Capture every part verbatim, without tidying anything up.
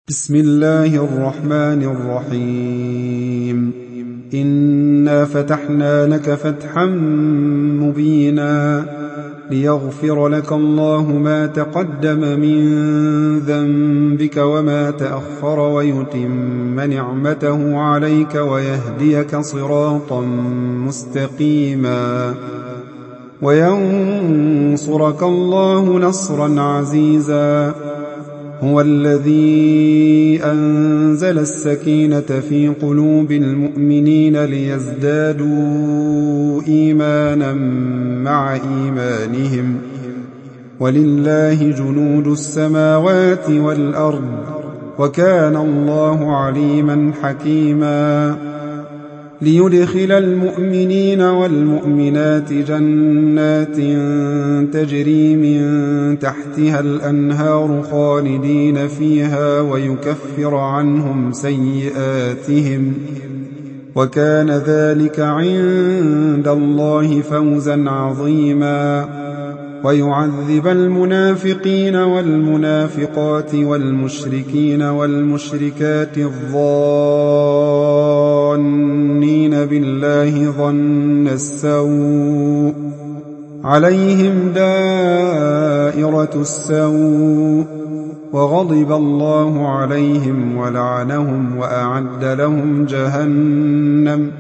بسم الله الرحمن الرحيم إنا فتحنا لك فتحا مبينا ليغفر لك الله ما تقدم من ذنبك وما تأخر ويتم نعمته عليك ويهديك صراطا مستقيما وينصرك الله نصرا عزيزا هو الذي أنزل السكينة في قلوب المؤمنين ليزدادوا إيمانا مع إيمانهم ولله جنود السماوات والأرض وكان الله عليما حكيما ليدخل المؤمنين والمؤمنات جنات تجري من تحتها الأنهار خالدين فيها ويكفر عنهم سيئاتهم وكان ذلك عند الله فوزا عظيما ويعذب المنافقين والمنافقات والمشركين والمشركات الظانين بالله ظن السوء عليهم دائرة السوء وغضب الله عليهم ولعنهم وأعد لهم جهنم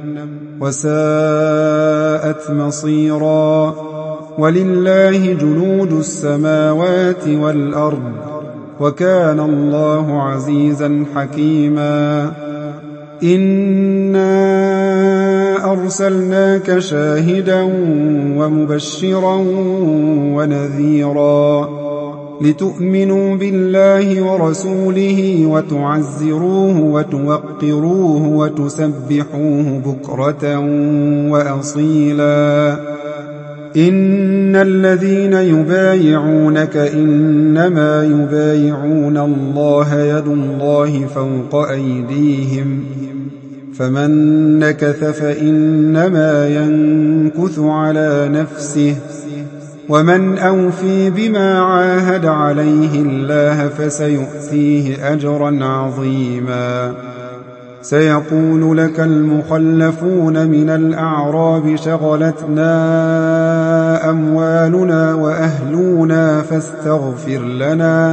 وساءت مصيرا ولله جنود السماوات والأرض وكان الله عزيزا حكيما إنا أرسلناك شاهدا ومبشرا ونذيرا لتؤمنوا بالله ورسوله وتعزروه وتوقروه وتسبحوه بكرة وأصيلا إن الذين يبايعونك إنما يبايعون الله يد الله فوق أيديهم فمن نكث فإنما ينكث على نفسه ومن أوفي بما عاهد عليه الله فسيؤتيه أجرا عظيما سيقول لك المخلفون من الأعراب شغلتنا أموالنا وأهلنا فاستغفر لنا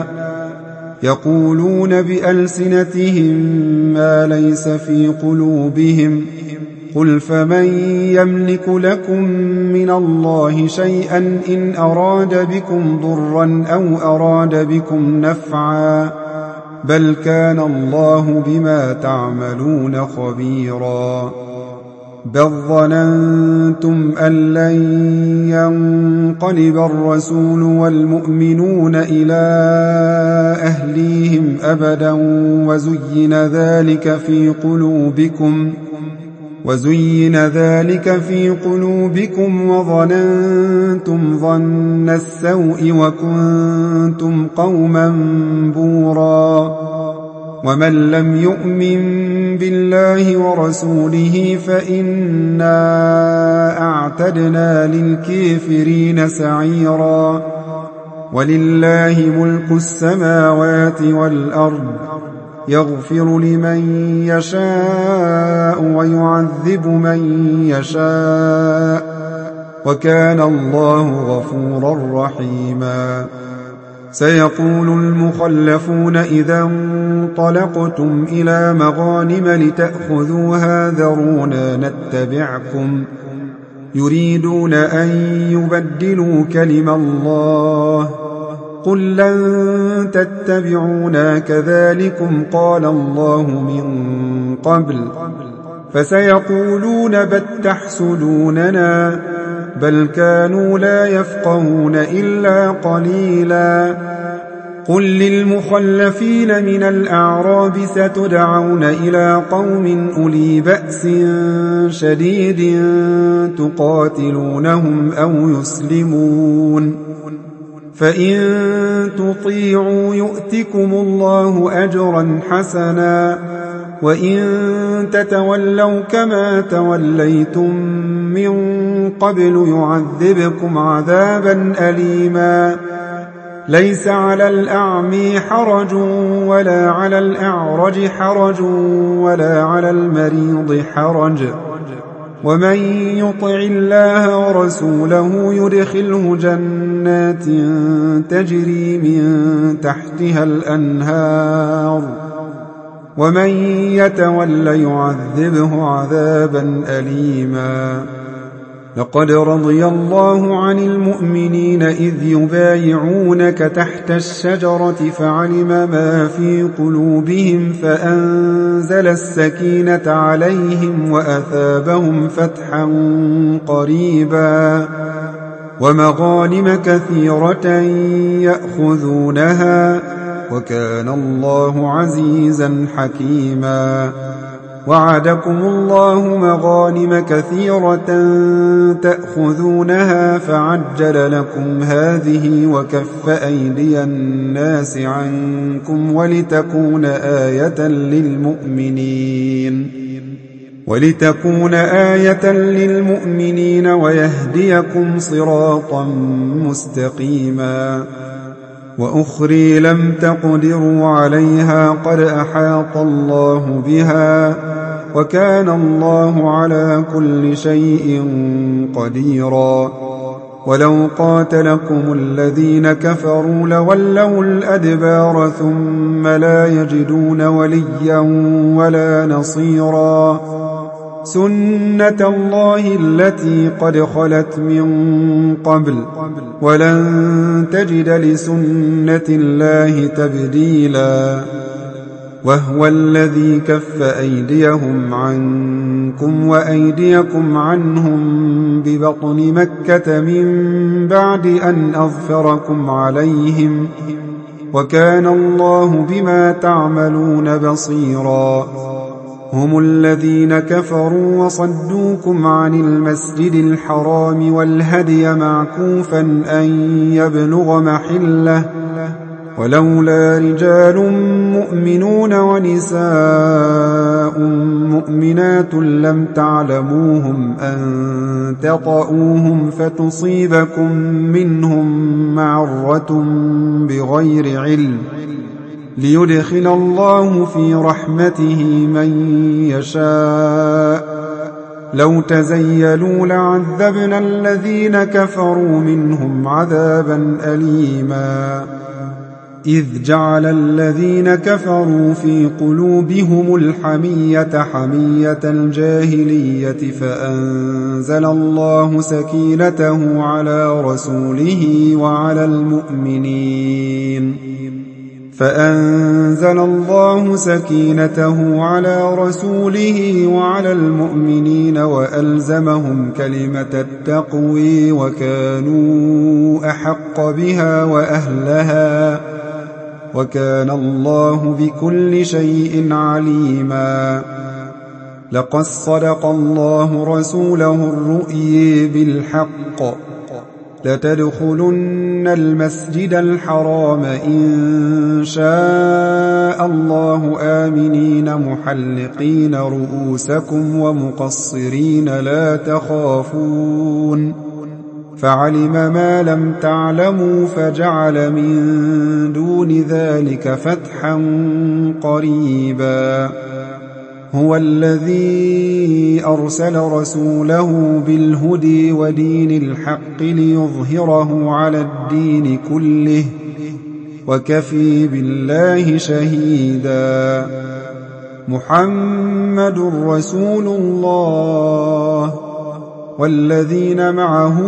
يقولون بألسنتهم ما ليس في قلوبهم قل فمن يملك لكم من الله شيئا إن أراد بكم ضرا أو أراد بكم نفعا بل كان الله بما تعملون خبيرا بل ظننتم أن لن ينقلب الرسول والمؤمنون إلى أهليهم أبدا وزين ذلك في قلوبكم وزين ذلك في قلوبكم وظننتم ظن السوء وكنتم قوما بورا ومن لم يؤمن بالله ورسوله فإنا أعتدنا للكافرين سعيرا ولله ملك السماوات والأرض يغفر لمن يشاء ويعذب من يشاء وكان الله غفورا رحيما سيقول المخلفون إذا انطلقتم إلى مغانم لتأخذوها ذرونا نتبعكم يريدون أن يبدلوا كلم الله قل لن تتبعونا كذلكم قال الله من قبل فسيقولون بل تحسدوننا بل كانوا لا يفقهون إلا قليلا قل للمخلفين من الأعراب ستدعون إلى قوم أولي بأس شديد تقاتلونهم أو يسلمون فإن تطيعوا يؤتكم الله أجرا حسنا وإن تتولوا كما توليتم من قبل يعذبكم عذابا أليما ليس على الأعمي حرج ولا على الأعرج حرج ولا على المريض حرج ومن يطع الله ورسوله يدخله جنات تجري من تحتها الأنهار ومن يتول يعذبه عذابا أليما. لقد رضي الله عن المؤمنين إذ يبايعونك تحت الشجرة فعلم ما في قلوبهم فأنزل السكينة عليهم وأثابهم فتحا قريبا ومغانم كثيرة يأخذونها وكان الله عزيزا حكيما. وعدكم الله مغانم كثيرة تأخذونها فعجل لكم هذه وكف أيدي الناس عنكم ولتكون آية للمؤمنين ولتكون آية للمؤمنين ويهديكم صراطا مستقيما. وأخرى لم تقدروا عليها قد أحاط الله بها وكان الله على كل شيء قديرا. ولو قاتلكم الذين كفروا لولوا الأدبار ثم لا يجدون وليا ولا نصيرا. سنة الله التي قد خلت من قبل ولن تجد لسنة الله تبديلا. وهو الذي كف أيديهم عنكم وأيديكم عنهم ببطن مكة من بعد أن أظفركم عليهم وكان الله بما تعملون بصيرا. هم الذين كفروا وصدوكم عن المسجد الحرام والهدي معكوفا أن يبلغ محله ولولا رجال مؤمنون ونساء مؤمنات لم تعلموهم أن تطؤوهم فتصيبكم منهم معرة بغير علم ليدخل الله في رحمته من يشاء. لو تزيلوا لعذبنا الذين كفروا منهم عذابا أليما. إذ جعل الذين كفروا في قلوبهم الحمية حمية الجاهلية فأنزل الله سكينته على رسوله وعلى المؤمنين فأنزل الله سكينته على رسوله وعلى المؤمنين وألزمهم كلمة التقوى وكانوا أحق بها وأهلها وكان الله بكل شيء عليما. لقد صدق الله رسوله الرؤيا بالحق لتدخلن المسجد الحرام إن شاء الله آمنين محلقين رؤوسكم ومقصرين لا تخافون فعلم ما لم تعلموا فجعل من دون ذلك فتحا قريبا. هو الذي أرسل رسوله بالهدى ودين الحق ليظهره على الدين كله وكفى بالله شهيدا. محمد رسول الله والذين معه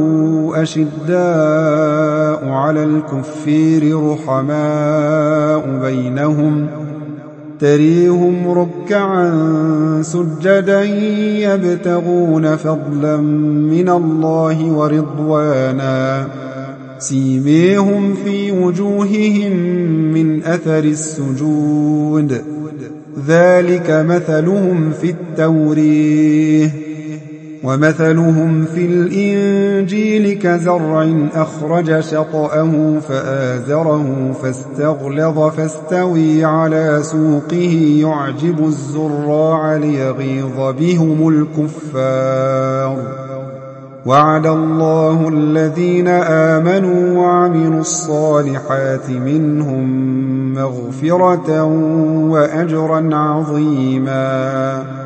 أشداء على الكفار رحماء بينهم تريهم ركعا سجدا يبتغون فضلا من الله ورضوانا سيميهم في وجوههم من أثر السجود ذلك مثلهم في التوريه ومثلهم في الإنجيل كزرع أخرج شطأه فآزره فاستغلظ فاستوي على سوقه يعجب الزراع ليغيظ بهم الكفار وعد الله الذين آمنوا وعملوا الصالحات منهم مغفرة وأجرا عظيما